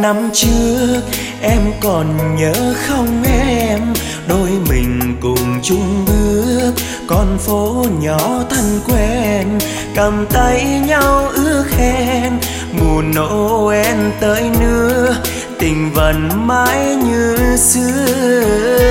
năm trước em còn nhớ không em? Đôi mình cùng chung bước con phố nhỏ thân quen, cầm tay nhau ước hẹn mùa Noel tới nữa, tình vẫn mãi như xưa.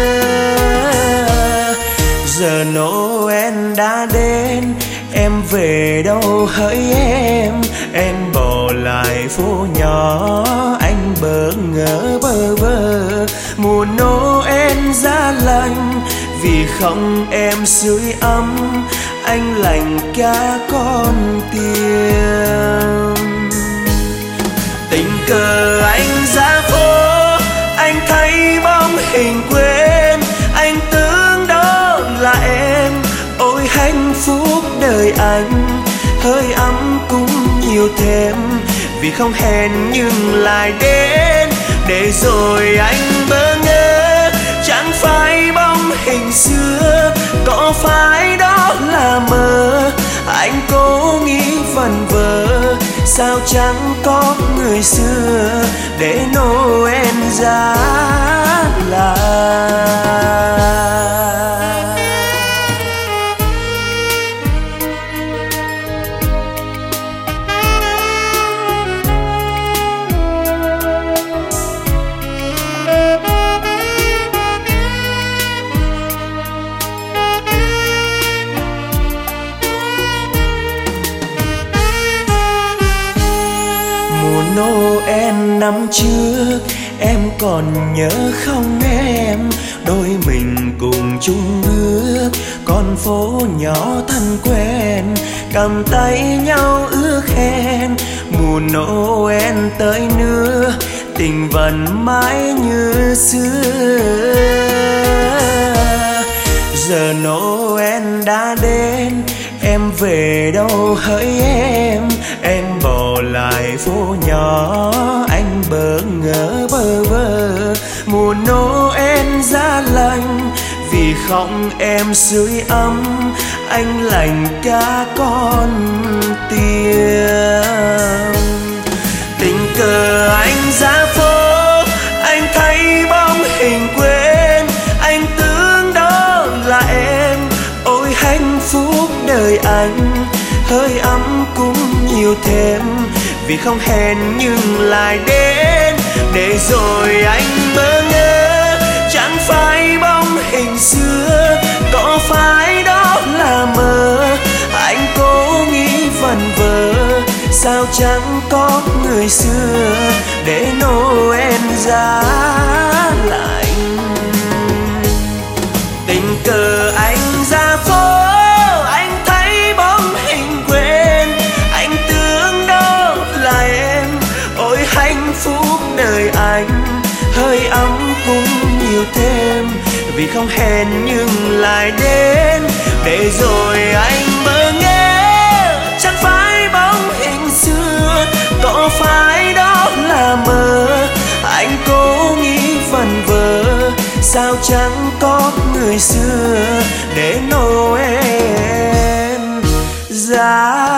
Giờ Noel đã đến, em về đâu hỡi em bỏ lại phố nhỏ, anh bỡ ngỡ bơ vơ. Mùa Noel giá lạnh vì không em sưởi ấm, anh lạnh cả con tim. Tình cờ anh ra phố, anh thấy bóng hình quên, anh tưởng đó là em. Ôi hạnh phúc đời anh, hơi ấm cũng nhiều thêm, vì không hẹn nhưng lại đến. Để rồi anh bỡ ngỡ, chẳng phải bóng hình xưa, có phải đó là mơ? Anh cố nghĩ vẩn vơ, sao chẳng có người xưa để Noel giá lạnh. Noel năm trước em còn nhớ không em? Đôi mình cùng chung bước con phố nhỏ thân quen, cầm tay nhau ước hẹn mùa Noel tới nữa, tình vẫn mãi như xưa. Giờ Noel đã đến, em về đâu hỡi em bỏ lại phố nhỏ, anh bỡ ngỡ bơ vơ. Mùa Noel giá lạnh vì không em sưởi ấm, anh lạnh cả con tim. Tình cờ anh ra phố, anh thấy bóng hình quên, anh tưởng đó là em. Ôi hạnh phúc đời anh, hơi ấm cũng nhiều thêm, vì không hẹn nhưng lại đến. Để rồi anh bỡ ngỡ, chẳng phải bóng hình xưa, có phải đó là mơ? Anh cố nghĩ vẩn vơ, sao chẳng có người xưa để Noel giá lạnh. Tình cờ anh ra phố, anh thấy bóng hình quên, anh tưởng đó là em. Ôi hạnh phúc đời anh, hơi ấm cũng nhiều thêm, vì không hẹn nhưng lại đến. Để rồi anh bỡ ngỡ, chẳng phải bóng hình xưa, có phải đó là mơ? Anh cố nghĩ vẩn vơ, sao chẳng có người xưa để Noel giá